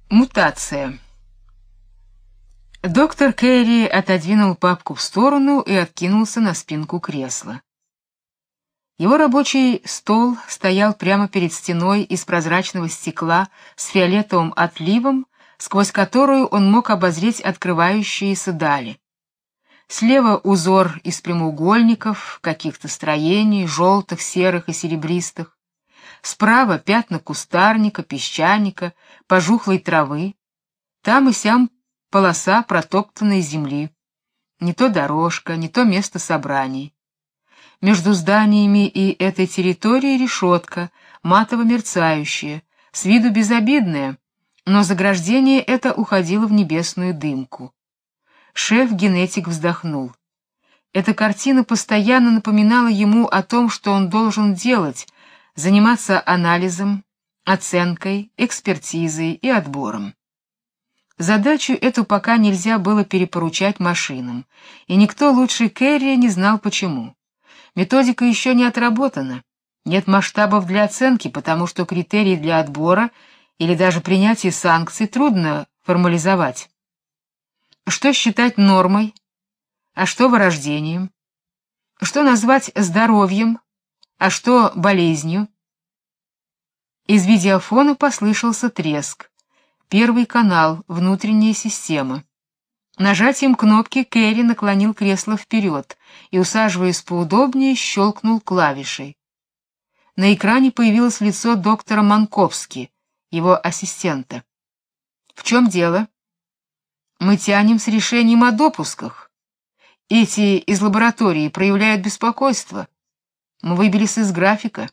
Мутация. Доктор Кэрри отодвинул папку в сторону и откинулся на спинку кресла. Его рабочий стол стоял прямо перед стеной из прозрачного стекла с фиолетовым отливом, сквозь которую он мог обозреть открывающиеся дали. Слева узор из прямоугольников, каких-то строений, желтых, серых и серебристых. Справа пятна кустарника, песчаника, пожухлой травы. Там и сям полоса протоптанной земли. Не то дорожка, не то место собраний. Между зданиями и этой территорией решетка, матово-мерцающая, с виду безобидная, но заграждение это уходило в небесную дымку. Шеф-генетик вздохнул. Эта картина постоянно напоминала ему о том, что он должен делать: заниматься анализом, оценкой, экспертизой и отбором. Задачу эту пока нельзя было перепоручать машинам, и никто лучше Кэрри не знал почему. Методика еще не отработана, нет масштабов для оценки, потому что критерии для отбора или даже принятия санкций трудно формализовать. Что считать нормой, а что вырождением? Что назвать здоровьем, а что болезнью? Из видеофона послышался треск. Первый канал, внутренняя система. Нажатием кнопки Кэрри наклонил кресло вперед и, усаживаясь поудобнее, щелкнул клавишей. На экране появилось лицо доктора Манковски, его ассистента. В чем дело? Мы тянем с решением о допусках. Эти из лаборатории проявляют беспокойство. Мы выбились из графика.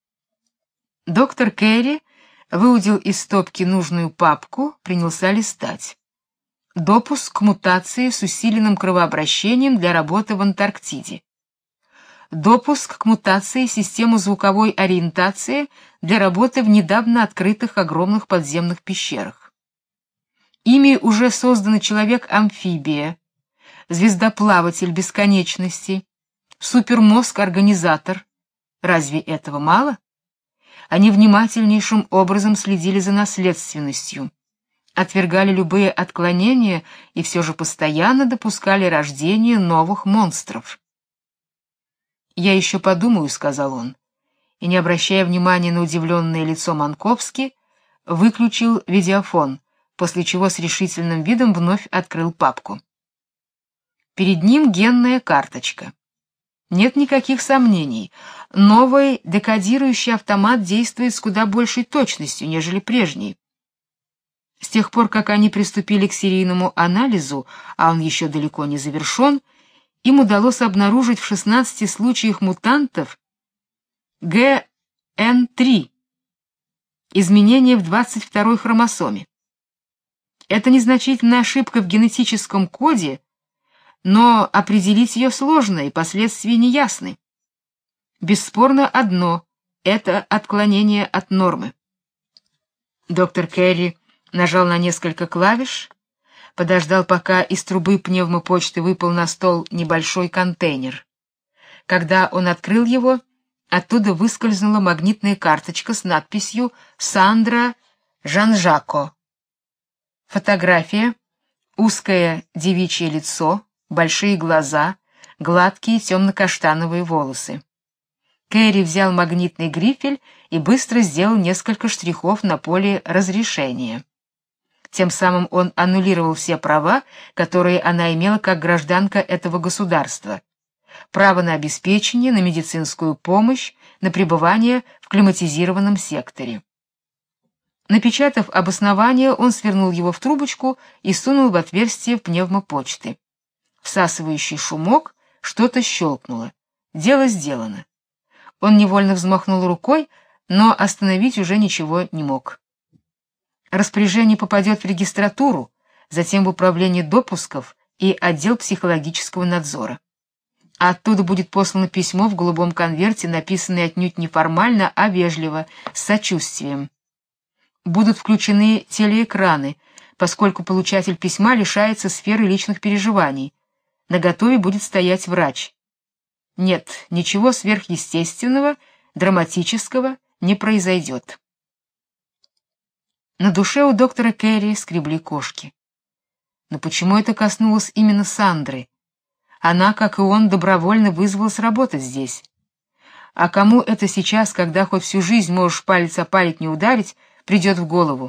Доктор Кэрри выудил из стопки нужную папку, принялся листать. Допуск к мутации с усиленным кровообращением для работы в Антарктиде. Допуск к мутации системы звуковой ориентации для работы в недавно открытых огромных подземных пещерах. Ими уже создан человек-амфибия, звездоплаватель бесконечности, супермозг-организатор. Разве этого мало? Они внимательнейшим образом следили за наследственностью, отвергали любые отклонения и все же постоянно допускали рождение новых монстров. «Я еще подумаю», — сказал он, и, не обращая внимания на удивленное лицо Манковски, выключил видеофон, после чего с решительным видом вновь открыл папку. Перед ним генная карточка. Нет никаких сомнений, новый декодирующий автомат действует с куда большей точностью, нежели прежний. С тех пор, как они приступили к серийному анализу, а он еще далеко не завершен, им удалось обнаружить в 16 случаях мутантов ГН3, изменения в 22-й хромосоме. Это незначительная ошибка в генетическом коде, но определить ее сложно и последствия неясны. Бесспорно одно — это отклонение от нормы. Доктор Кэрри нажал на несколько клавиш, подождал, пока из трубы пневмопочты выпал на стол небольшой контейнер. Когда он открыл его, оттуда выскользнула магнитная карточка с надписью «Сандра Жан-Жако». Фотография: узкое девичье лицо, большие глаза, гладкие темно-каштановые волосы. Кэрри взял магнитный грифель и быстро сделал несколько штрихов на поле разрешения. Тем самым он аннулировал все права, которые она имела как гражданка этого государства: право на обеспечение, на медицинскую помощь, на пребывание в климатизированном секторе. Напечатав обоснование, он свернул его в трубочку и сунул в отверстие пневмопочты. Всасывающий шумок, что-то щелкнуло. Дело сделано. Он невольно взмахнул рукой, но остановить уже ничего не мог. Распоряжение попадет в регистратуру, затем в управление допусков и отдел психологического надзора. А оттуда будет послано письмо в голубом конверте, написанное отнюдь не формально, а вежливо, с сочувствием. Будут включены телеэкраны, поскольку получатель письма лишается сферы личных переживаний. Наготове будет стоять врач. Нет, ничего сверхъестественного, драматического не произойдет. На душе у доктора Керри скребли кошки. Но почему это коснулось именно Сандры? Она, как и он, добровольно вызвалась работать здесь. А кому это сейчас, когда хоть всю жизнь можешь палец о палец не ударить, придет в голову?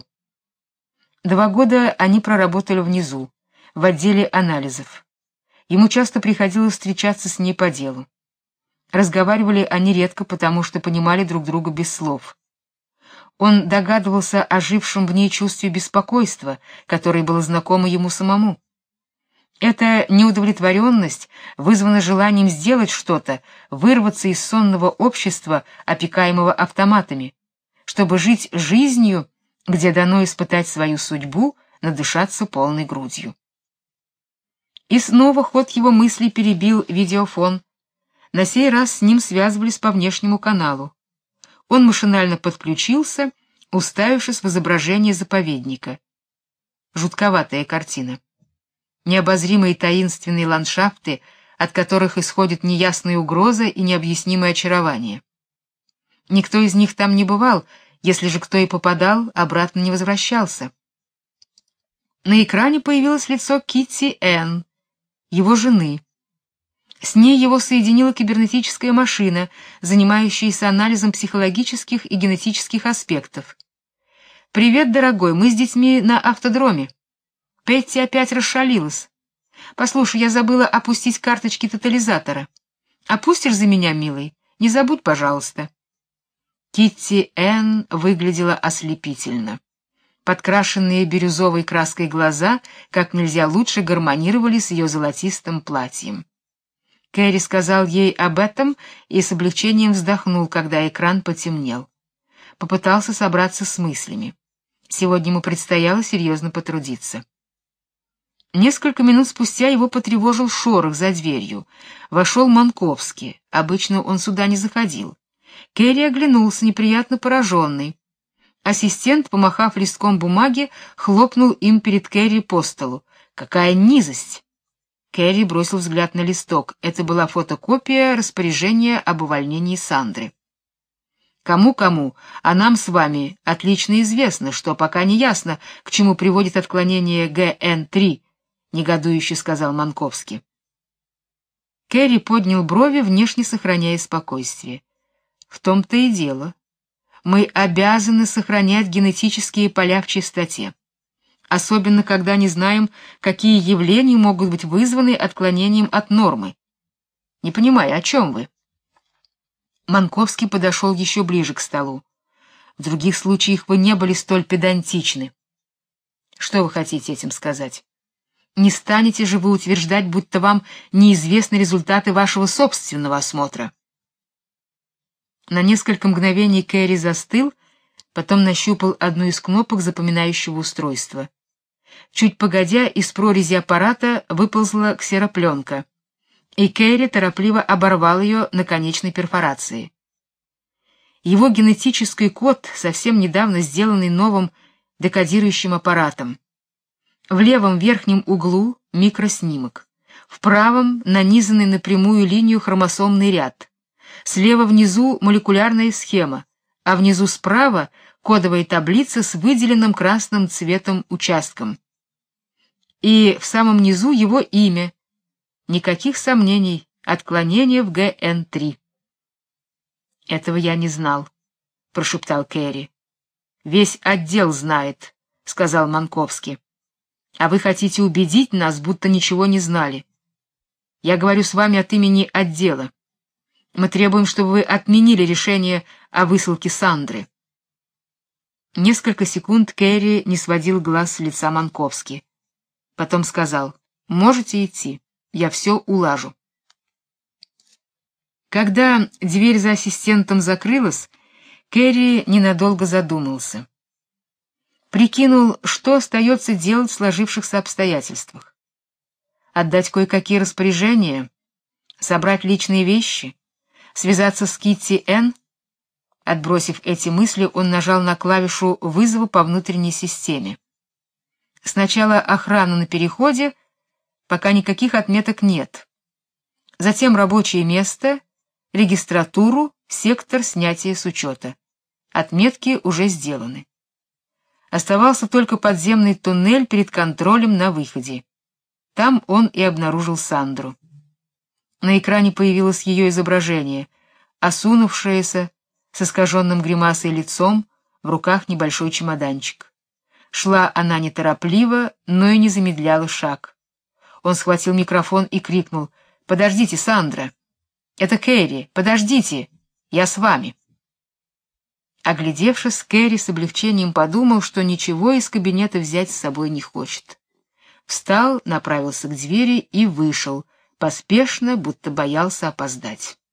2 года они проработали внизу, в отделе анализов. Ему часто приходилось встречаться с ней по делу. Разговаривали они редко, потому что понимали друг друга без слов. Он догадывался о жившем в ней чувстве беспокойства, которое было знакомо ему самому. Эта неудовлетворенность вызвана желанием сделать что-то, вырваться из сонного общества, опекаемого автоматами, чтобы жить жизнью, где дано испытать свою судьбу, надышаться полной грудью. И снова ход его мыслей перебил видеофон. На сей раз с ним связывались по внешнему каналу. Он машинально подключился, уставившись в изображение заповедника. Жутковатая картина. Необозримые таинственные ландшафты, от которых исходит неясная угроза и необъяснимое очарование. Никто из них там не бывал, если же кто и попадал, обратно не возвращался. На экране появилось лицо Китти Энн, его жены. С ней его соединила кибернетическая машина, занимающаяся анализом психологических и генетических аспектов. «Привет, дорогой, мы с детьми на автодроме. Петти опять расшалилась. Послушай, я забыла опустить карточки тотализатора. Опустишь за меня, милый? Не забудь, пожалуйста». Китти Энн выглядела ослепительно. Подкрашенные бирюзовой краской глаза как нельзя лучше гармонировали с ее золотистым платьем. Кэрри сказал ей об этом и с облегчением вздохнул, когда экран потемнел. Попытался собраться с мыслями. Сегодня ему предстояло серьезно потрудиться. Несколько минут спустя его потревожил шорох за дверью. Вошел Манковский. Обычно он сюда не заходил. Кэрри оглянулся, неприятно пораженный. Ассистент, помахав листком бумаги, хлопнул им перед Кэрри по столу. Какая низость! Кэрри бросил взгляд на листок. Это была фотокопия распоряжения об увольнении Сандры. Кому-кому, а нам с вами отлично известно, что пока не ясно, к чему приводит отклонение ГН3, негодующе сказал Манковский. Кэрри поднял брови, внешне сохраняя спокойствие. В том-то и дело. Мы обязаны сохранять генетические поля в чистоте. Особенно когда не знаем, какие явления могут быть вызваны отклонением от нормы. Не понимаю, о чем вы? Манковский подошел еще ближе к столу. В других случаях вы не были столь педантичны. Что вы хотите этим сказать? Не станете же вы утверждать, будто вам неизвестны результаты вашего собственного осмотра? На несколько мгновений Кэрри застыл, потом нащупал одну из кнопок запоминающего устройства. Чуть погодя, из прорези аппарата выползла ксеропленка, и Кэрри торопливо оборвал ее на конечной перфорации. Его генетический код, совсем недавно сделанный новым декодирующим аппаратом. В левом верхнем углу микроснимок, в правом нанизанный на прямую линию хромосомный ряд, слева внизу молекулярная схема, а внизу справа кодовая таблица с выделенным красным цветом участком. И в самом низу его имя. Никаких сомнений, отклонение в ГН3. Этого я не знал, прошептал Кэрри. Весь отдел знает, сказал Манковский. А вы хотите убедить нас, будто ничего не знали. Я говорю с вами от имени отдела. Мы требуем, чтобы вы отменили решение о высылке Сандры. Несколько секунд Кэрри не сводил глаз с лица Манковски. Потом сказал: "Можете идти, я все улажу". Когда дверь за ассистентом закрылась, Кэрри ненадолго задумался. Прикинул, что остается делать в сложившихся обстоятельствах. Отдать кое-какие распоряжения, собрать личные вещи, связаться с Китти Энн. Отбросив эти мысли, он нажал на клавишу вызова по внутренней системе. Сначала охрана на переходе, пока никаких отметок нет. Затем рабочее место, регистратуру, сектор снятия с учета. Отметки уже сделаны. Оставался только подземный туннель перед контролем на выходе. Там он и обнаружил Сандру. На экране появилось ее изображение, осунувшееся, с искаженным гримасой лицом, в руках небольшой чемоданчик. Шла она неторопливо, но и не замедляла шаг. Он схватил микрофон и крикнул: «Подождите, Сандра! Это Кэрри! Подождите! Я с вами!» Оглядевшись, Кэрри с облегчением подумал, что ничего из кабинета взять с собой не хочет. Встал, направился к двери и вышел, поспешно, будто боялся опоздать.